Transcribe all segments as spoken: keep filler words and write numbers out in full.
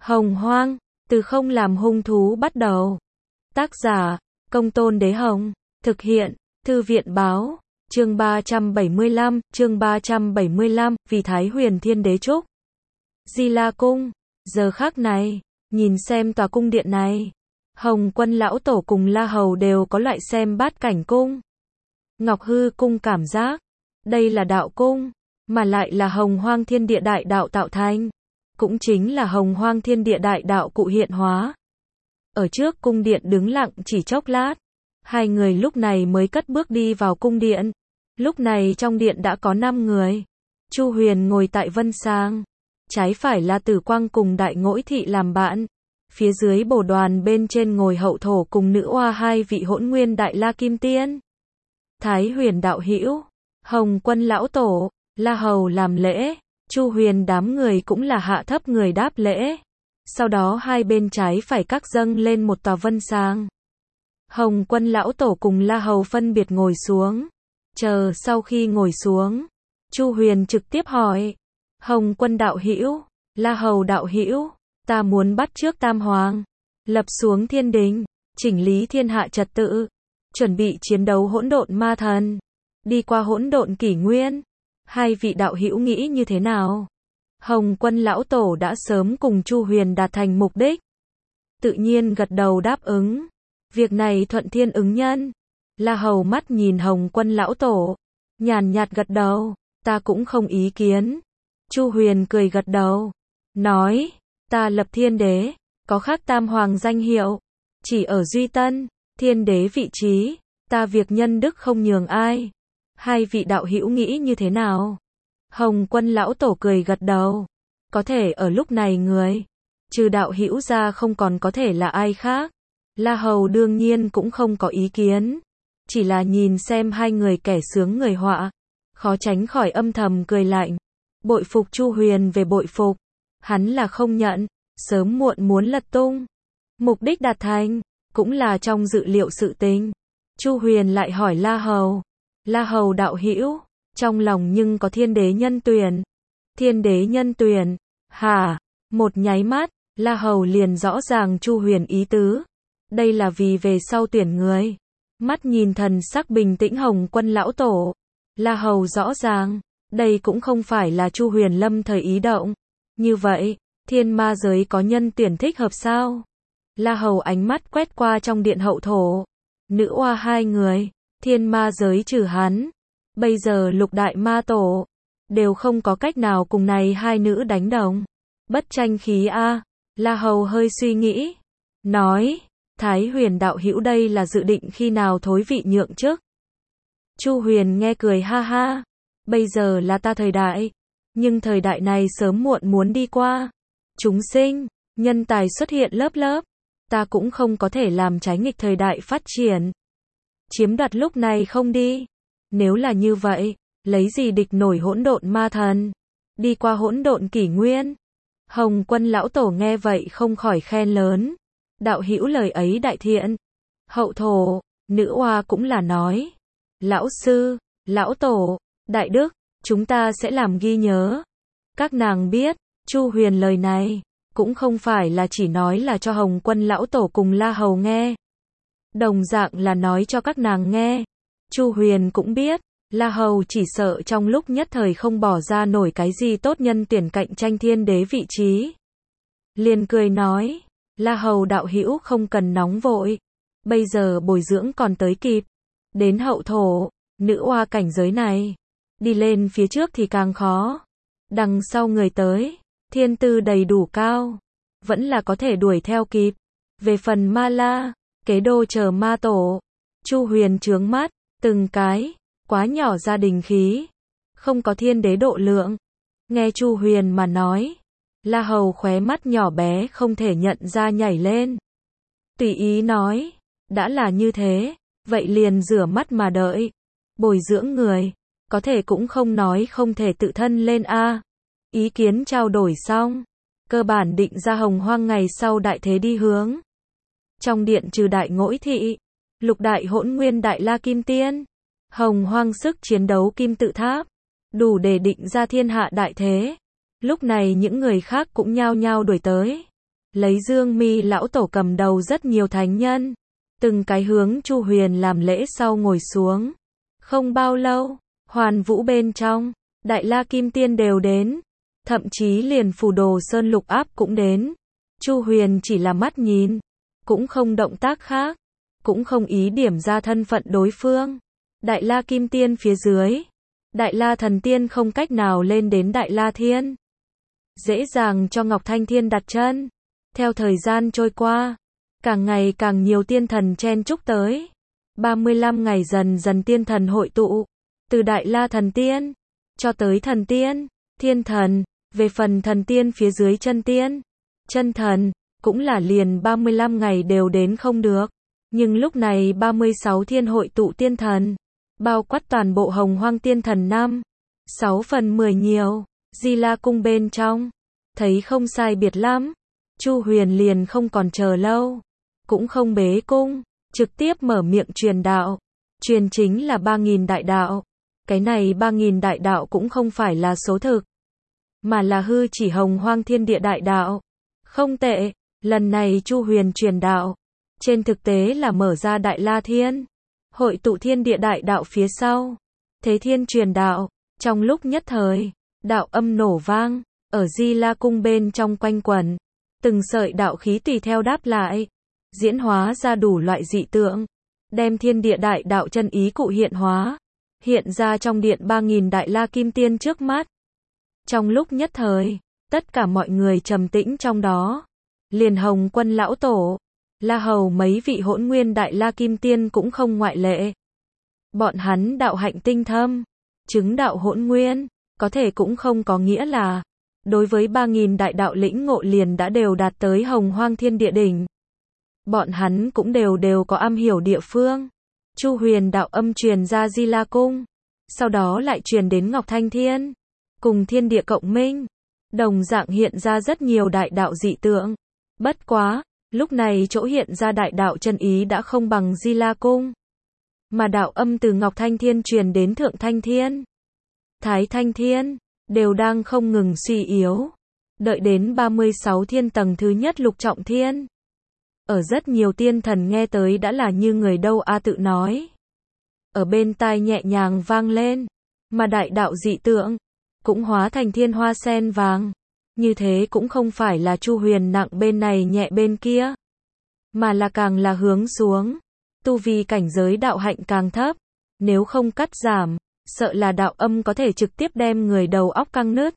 Hồng Hoang, từ không làm hung thú bắt đầu. Tác giả, Công Tôn Đế Hồng. Thực hiện, Thư viện Báo. Chương ba trăm bảy mươi lăm, chương ba trăm bảy mươi lăm, vì Thái Huyền Thiên Đế chúc. Di La Cung. Giờ khắc này, nhìn xem tòa cung điện này. Hồng Quân Lão Tổ cùng La Hầu đều có loại xem bát cảnh cung. Ngọc Hư Cung cảm giác, đây là đạo cung, mà lại là Hồng Hoang Thiên Địa Đại Đạo tạo thành. Cũng chính là Hồng Hoang Thiên Địa Đại Đạo cụ hiện hóa. Ở trước cung điện đứng lặng chỉ chốc lát. Hai người lúc này mới cất bước đi vào cung điện. Lúc này trong điện đã có năm người. Chu Huyền ngồi tại vân sang. Trái phải là Tử Quang cùng Đại Ngỗi Thị làm bạn. Phía dưới bồ đoàn bên trên ngồi Hậu Thổ cùng nữ oa hai vị hỗn nguyên Đại La Kim Tiên. Thái Huyền đạo hữu, Hồng Quân Lão Tổ, La Hầu làm lễ. Chu Huyền đám người cũng là hạ thấp người đáp lễ. Sau đó hai bên trái phải các dâng lên một tòa vân sang. Hồng Quân Lão Tổ cùng La Hầu phân biệt ngồi xuống. Chờ sau khi ngồi xuống, Chu Huyền trực tiếp hỏi: Hồng Quân đạo hữu, La Hầu đạo hữu, ta muốn bắt trước Tam Hoàng, lập xuống thiên đình, chỉnh lý thiên hạ trật tự, chuẩn bị chiến đấu hỗn độn ma thần, đi qua hỗn độn kỷ nguyên. Hai vị đạo hữu nghĩ như thế nào? Hồng Quân Lão Tổ đã sớm cùng Chu Huyền đạt thành mục đích. Tự nhiên gật đầu đáp ứng. Việc này thuận thiên ứng nhân. La Hầu mắt nhìn Hồng Quân Lão Tổ, nhàn nhạt gật đầu, ta cũng không ý kiến. Chu Huyền cười gật đầu, nói, ta lập thiên đế, có khác Tam Hoàng danh hiệu, chỉ ở Duy Tân, thiên đế vị trí, ta việc nhân đức không nhường ai. Hai vị đạo hữu nghĩ như thế nào? Hồng Quân Lão Tổ cười gật đầu, có thể ở lúc này người, trừ đạo hữu ra không còn có thể là ai khác. La Hầu đương nhiên cũng không có ý kiến, chỉ là nhìn xem hai người kẻ sướng người họa, khó tránh khỏi âm thầm cười lạnh. Bội phục Chu Huyền về bội phục, hắn là không nhận, sớm muộn muốn lật tung. Mục đích đạt thành, cũng là trong dự liệu sự tình. Chu Huyền lại hỏi La Hầu, La Hầu đạo hữu, trong lòng nhưng có thiên đế nhân tuyển. Thiên đế nhân tuyển, hả? Một nháy mắt, La Hầu liền rõ ràng Chu Huyền ý tứ. Đây là vì về sau tuyển người. Mắt nhìn thần sắc bình tĩnh Hồng Quân Lão Tổ, La Hầu rõ ràng, đây cũng không phải là Chu Huyền lâm thời ý động. Như vậy, thiên ma giới có nhân tuyển thích hợp sao? La Hầu ánh mắt quét qua trong điện Hậu Thổ, nữ oa hai người, thiên ma giới trừ hắn. Bây giờ lục đại ma tổ, đều không có cách nào cùng này hai nữ đánh đồng. Bất tranh khí a. La Hầu hơi suy nghĩ, nói, Thái Huyền đạo hữu đây là dự định khi nào thối vị nhượng chức? Chu Huyền nghe cười ha ha, bây giờ là ta thời đại, nhưng thời đại này sớm muộn muốn đi qua. Chúng sinh, nhân tài xuất hiện lớp lớp, ta cũng không có thể làm trái nghịch thời đại phát triển. Chiếm đoạt lúc này không đi. Nếu là như vậy, lấy gì địch nổi hỗn độn ma thần, đi qua hỗn độn kỷ nguyên. Hồng Quân Lão Tổ nghe vậy không khỏi khen lớn, đạo hữu lời ấy đại thiện. Hậu Thổ, nữ oa cũng là nói, lão sư, lão tổ, đại đức, chúng ta sẽ làm ghi nhớ. Các nàng biết, Chu Huyền lời này, cũng không phải là chỉ nói là cho Hồng Quân Lão Tổ cùng La Hầu nghe. Đồng dạng là nói cho các nàng nghe. Chu Huyền cũng biết, La Hầu chỉ sợ trong lúc nhất thời không bỏ ra nổi cái gì tốt nhân tuyển cạnh tranh thiên đế vị trí. Liền cười nói, La Hầu đạo hữu không cần nóng vội, bây giờ bồi dưỡng còn tới kịp. Đến Hậu Thổ, nữ oa cảnh giới này, đi lên phía trước thì càng khó. Đằng sau người tới, thiên tư đầy đủ cao, vẫn là có thể đuổi theo kịp. Về phần Ma La, kế đô chờ ma tổ, Chu Huyền trướng mắt, từng cái, quá nhỏ gia đình khí, không có thiên đế độ lượng. Nghe Chu Huyền mà nói, La Hầu khóe mắt nhỏ bé không thể nhận ra nhảy lên. Tùy ý nói, đã là như thế, vậy liền rửa mắt mà đợi. Bồi dưỡng người, có thể cũng không nói không thể tự thân lên a. Ý kiến trao đổi xong, cơ bản định ra Hồng Hoang ngày sau đại thế đi hướng. Trong điện trừ Đại Ngỗi Thị, lục đại hỗn nguyên Đại La Kim Tiên, Hồng Hoang sức chiến đấu kim tự tháp, đủ để định ra thiên hạ đại thế. Lúc này những người khác cũng nhao nhao đuổi tới. lấy Dương Mi lão tổ cầm đầu rất nhiều thánh nhân, từng cái hướng Chu Huyền làm lễ sau ngồi xuống. Không bao lâu, Hoàn Vũ bên trong, Đại La Kim Tiên đều đến, thậm chí liền Phù Đồ Sơn Lục Áp cũng đến. Chu Huyền chỉ là mắt nhìn, cũng không động tác khác, cũng không ý điểm ra thân phận đối phương. Đại La Kim Tiên phía dưới, Đại La Thần Tiên không cách nào lên đến Đại La Thiên. Dễ dàng cho Ngọc Thanh Thiên đặt chân. Theo thời gian trôi qua, càng ngày càng nhiều tiên thần chen chúc tới. ba mươi lăm ngày dần dần tiên thần hội tụ, từ Đại La Thần Tiên, cho tới Thần Tiên, Thiên Thần, về phần Thần Tiên phía dưới chân tiên, chân thần, cũng là liền ba mươi lăm ngày đều đến không được. Nhưng lúc này ba mươi sáu thiên hội tụ tiên thần, bao quát toàn bộ Hồng Hoang tiên thần năm, sáu phần mười nhiều, Di La Cung bên trong, thấy không sai biệt lắm. Chu Huyền liền không còn chờ lâu, cũng không bế cung, trực tiếp mở miệng truyền đạo. Truyền chính là ba nghìn đại đạo. Cái này ba nghìn đại đạo cũng không phải là số thực, mà là hư chỉ Hồng Hoang thiên địa đại đạo. Không tệ, lần này Chu Huyền truyền đạo, trên thực tế là mở ra Đại La Thiên, hội tụ thiên địa đại đạo phía sau. Thế Thiên truyền đạo, trong lúc nhất thời, đạo âm nổ vang, ở Di La Cung bên trong quanh quẩn. Từng sợi đạo khí tùy theo đáp lại, diễn hóa ra đủ loại dị tượng, đem thiên địa đại đạo chân ý cụ hiện hóa, hiện ra trong điện ba nghìn Đại La Kim Tiên trước mắt. Trong lúc nhất thời, tất cả mọi người trầm tĩnh trong đó, liền Hồng Quân lão tổ, La Hầu mấy vị Hỗn Nguyên Đại La Kim Tiên cũng không ngoại lệ. Bọn hắn đạo hạnh tinh thâm, chứng đạo Hỗn Nguyên, có thể cũng không có nghĩa là đối với ba nghìn đại đạo lĩnh ngộ liền đã đều đạt tới Hồng Hoang thiên địa đỉnh. Bọn hắn cũng đều đều có am hiểu địa phương. Chu Huyền đạo âm truyền ra Di La Cung, sau đó lại truyền đến Ngọc Thanh Thiên, cùng thiên địa cộng minh, đồng dạng hiện ra rất nhiều đại đạo dị tượng. Bất quá, lúc này chỗ hiện ra đại đạo chân ý đã không bằng Di La Cung, mà đạo âm từ Ngọc Thanh Thiên truyền đến Thượng Thanh Thiên, Thái Thanh Thiên, đều đang không ngừng suy yếu. Đợi đến ba mươi sáu thiên tầng thứ nhất Lục Trọng Thiên, ở rất nhiều tiên thần nghe tới đã là như người đâu a tự nói. Ở bên tai nhẹ nhàng vang lên, mà đại đạo dị tượng cũng hóa thành thiên hoa sen vàng. Như thế cũng không phải là Chu Huyền nặng bên này nhẹ bên kia, mà là càng là hướng xuống, tu vi cảnh giới đạo hạnh càng thấp, nếu không cắt giảm, sợ là đạo âm có thể trực tiếp đem người đầu óc căng nứt.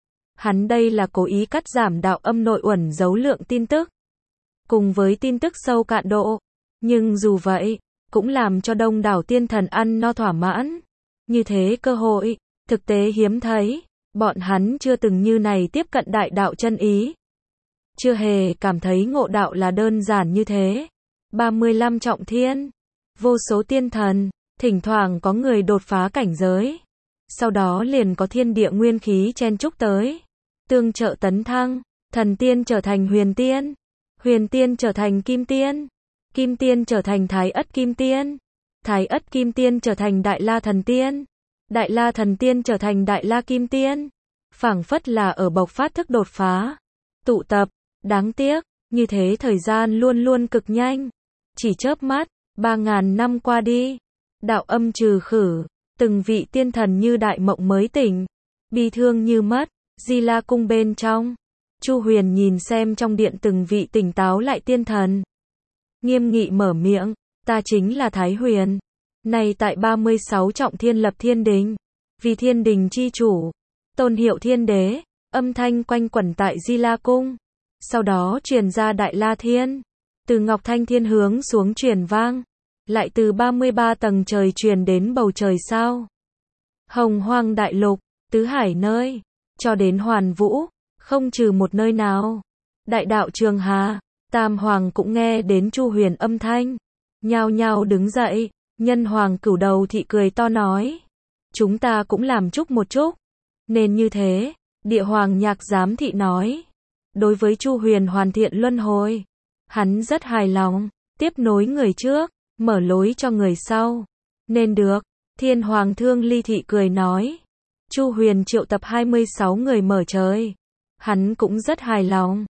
Hắn đây là cố ý cắt giảm đạo âm nội uẩn giấu lượng tin tức, cùng với tin tức sâu cạn độ, nhưng dù vậy, cũng làm cho đông đảo tiên thần ăn no thỏa mãn. Như thế cơ hội, thực tế hiếm thấy, bọn hắn chưa từng như này tiếp cận đại đạo chân ý. Chưa hề cảm thấy ngộ đạo là đơn giản như thế. ba mươi lăm trọng thiên, vô số tiên thần, thỉnh thoảng có người đột phá cảnh giới. Sau đó liền có thiên địa nguyên khí chen chúc tới, tương trợ tấn thăng, thần tiên trở thành huyền tiên, huyền tiên trở thành kim tiên, kim tiên trở thành thái ất kim tiên, thái ất kim tiên trở thành đại la thần tiên, đại la thần tiên trở thành đại la kim tiên. Phảng phất là ở bộc phát thức đột phá, tụ tập. Đáng tiếc, như thế thời gian luôn luôn cực nhanh, chỉ chớp mắt, ba ngàn năm qua đi, đạo âm trừ khử, từng vị tiên thần như đại mộng mới tỉnh, bi thương như mất. Di La Cung bên trong, Chu Huyền nhìn xem trong điện từng vị tỉnh táo lại tiên thần, nghiêm nghị mở miệng, ta chính là Thái Huyền, này tại ba mươi sáu trọng thiên lập thiên đình, vì thiên đình chi chủ, tôn hiệu thiên đế. Âm thanh quanh quẩn tại Di La Cung, sau đó truyền ra Đại La Thiên, từ Ngọc Thanh Thiên hướng xuống truyền vang, lại từ ba mươi ba tầng trời truyền đến bầu trời sao. Hồng Hoang đại lục, tứ hải nơi, cho đến Hoàn Vũ, không trừ một nơi nào. Đại đạo Trường Hà, Tam Hoàng cũng nghe đến Chu Huyền âm thanh, nhao nhao đứng dậy. Nhân Hoàng Cửu Đầu Thị cười to nói, chúng ta cũng làm chúc một chúc. Nên như thế, Địa Hoàng Nhạc Giám Thị nói, đối với Chu Huyền hoàn thiện luân hồi, hắn rất hài lòng, tiếp nối người trước, mở lối cho người sau. Nên được. Thiên Hoàng Thương Ly Thị cười nói, Chu Huyền triệu tập hai mươi sáu người mở trời, hắn cũng rất hài lòng.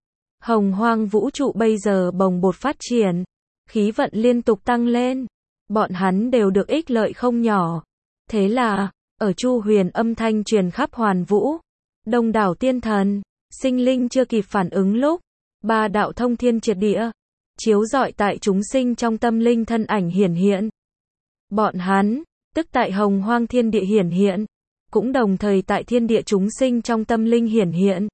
Hồng hoang vũ trụ bây giờ bồng bột phát triển, khí vận liên tục tăng lên, bọn hắn đều được ích lợi không nhỏ. Thế là, ở Chu Huyền âm thanh truyền khắp hoàn vũ, đông đảo tiên thần, sinh linh chưa kịp phản ứng lúc, ba đạo thông thiên triệt địa, chiếu rọi tại chúng sinh trong tâm linh thân ảnh hiển hiện. Bọn hắn, tức tại hồng hoang thiên địa hiển hiện, cũng đồng thời tại thiên địa chúng sinh trong tâm linh hiển hiện.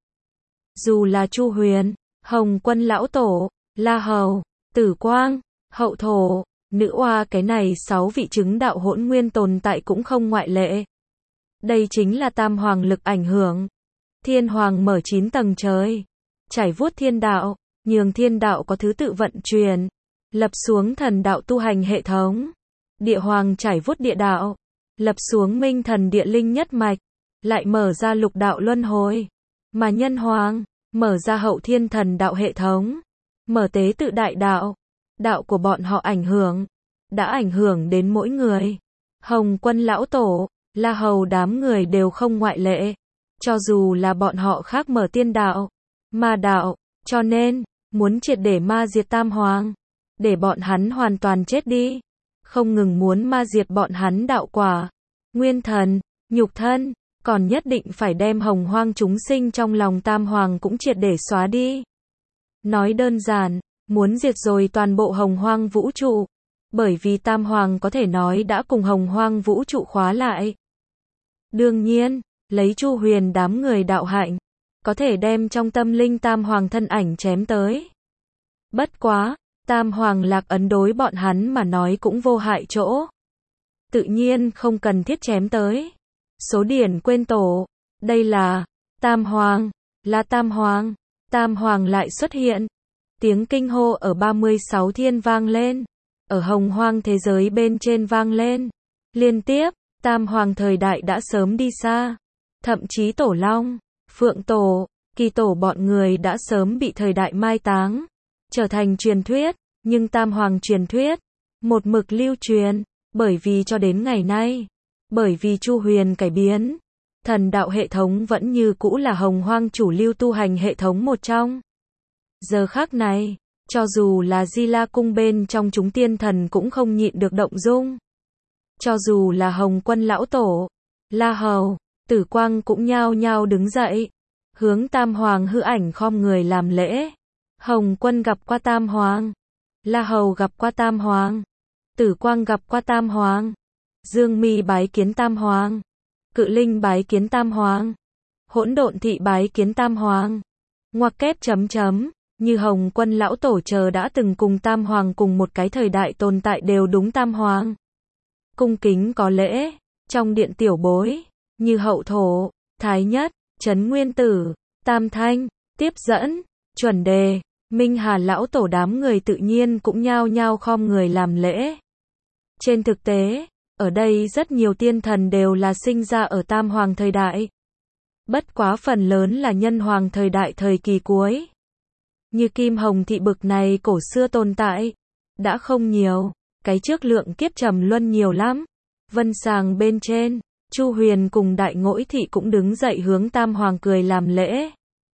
Dù là Chu Huyền, Hồng Quân lão tổ, La Hầu, Tử Quang, Hậu Thổ, Nữ Oa, cái này sáu vị chứng đạo hỗn nguyên tồn tại cũng không ngoại lệ. Đây chính là tam hoàng lực ảnh hưởng. Thiên hoàng mở chín tầng trời, trải vuốt thiên đạo, nhường thiên đạo có thứ tự vận chuyển, lập xuống thần đạo tu hành hệ thống. Địa hoàng trải vuốt địa đạo, lập xuống minh thần địa linh nhất mạch, lại mở ra lục đạo luân hồi. Mà nhân hoàng, mở ra hậu thiên thần đạo hệ thống, mở tế tự đại đạo. Đạo của bọn họ ảnh hưởng, đã ảnh hưởng đến mỗi người. Hồng Quân lão tổ, La Hầu đám người đều không ngoại lệ. Cho dù là bọn họ khác mở tiên đạo, ma đạo, cho nên, muốn triệt để ma diệt tam hoàng, để bọn hắn hoàn toàn chết đi. Không ngừng muốn ma diệt bọn hắn đạo quả, nguyên thần, nhục thân, còn nhất định phải đem hồng hoang chúng sinh trong lòng tam hoàng cũng triệt để xóa đi. Nói đơn giản, muốn diệt rồi toàn bộ hồng hoang vũ trụ, bởi vì tam hoàng có thể nói đã cùng hồng hoang vũ trụ khóa lại. Đương nhiên, lấy Chu Huyền đám người đạo hạnh, có thể đem trong tâm linh tam hoàng thân ảnh chém tới. Bất quá, tam hoàng lạc ấn đối bọn hắn mà nói cũng vô hại chỗ. Tự nhiên không cần thiết chém tới. Số điển quên tổ, đây là tam hoàng, là tam hoàng, tam hoàng lại xuất hiện. Tiếng kinh hô ở ba mươi sáu thiên vang lên, ở hồng hoang thế giới bên trên vang lên. Liên tiếp, tam hoàng thời đại đã sớm đi xa. Thậm chí tổ long, phượng tổ, kỳ tổ bọn người đã sớm bị thời đại mai táng, trở thành truyền thuyết. Nhưng tam hoàng truyền thuyết, một mực lưu truyền, bởi vì cho đến ngày nay, bởi vì Chu Huyền cải biến, thần đạo hệ thống vẫn như cũ là hồng hoang chủ lưu tu hành hệ thống một trong. Giờ khắc này, cho dù là Di La cung bên trong chúng tiên thần cũng không nhịn được động dung. Cho dù là Hồng Quân lão tổ, La Hầu, Tử Quang cũng nhao nhao đứng dậy, hướng tam hoàng hư ảnh khom người làm lễ. Hồng Quân gặp qua tam hoàng, La Hầu gặp qua tam hoàng, Tử Quang gặp qua tam hoàng, Dương Mi bái kiến tam hoàng, Cự Linh bái kiến tam hoàng, Hỗn Độn Thị bái kiến tam hoàng. Ngoặc kép chấm chấm, như Hồng Quân lão tổ chờ đã từng cùng tam hoàng cùng một cái thời đại tồn tại đều đúng tam hoàng. Cung kính có lễ, trong điện tiểu bối, như Hậu Thổ, Thái Nhất, Trấn Nguyên Tử, Tam Thanh, Tiếp Dẫn, Chuẩn Đề, Minh Hà lão tổ đám người tự nhiên cũng nhao nhao khom người làm lễ. Trên thực tế, ở đây rất nhiều tiên thần đều là sinh ra ở tam hoàng thời đại. Bất quá phần lớn là nhân hoàng thời đại thời kỳ cuối. Như Kim Hồng Thị bực này cổ xưa tồn tại, đã không nhiều, cái trước lượng kiếp trầm luân nhiều lắm. Vân sàng bên trên, Chu Huyền cùng Đại Ngỗi Thị cũng đứng dậy hướng tam hoàng cười làm lễ.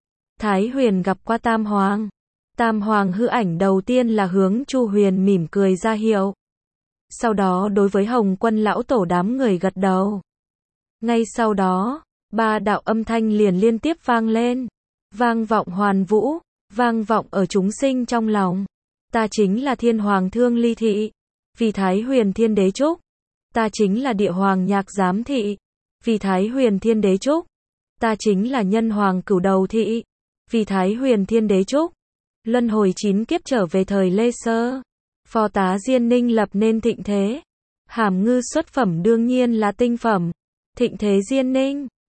Thái Huyền gặp qua tam hoàng. Tam hoàng hư ảnh đầu tiên là hướng Chu Huyền mỉm cười ra hiệu. Sau đó đối với Hồng Quân lão tổ đám người gật đầu. Ngay sau đó, ba đạo âm thanh liền liên tiếp vang lên, vang vọng hoàn vũ, vang vọng ở chúng sinh trong lòng. Ta chính là Thiên Hoàng Thương Ly Thị, vì Thái Huyền Thiên Đế Trúc. Ta chính là Địa Hoàng Nhạc Giám Thị, vì Thái Huyền Thiên Đế Trúc. Ta chính là Nhân Hoàng Cửu Đầu Thị, vì Thái Huyền Thiên Đế Trúc. Luân hồi chín kiếp trở về thời Lê Sơ, phò tá Diên Ninh lập nên thịnh thế. Hàm ngư xuất phẩm đương nhiên là tinh phẩm. Thịnh thế Diên Ninh,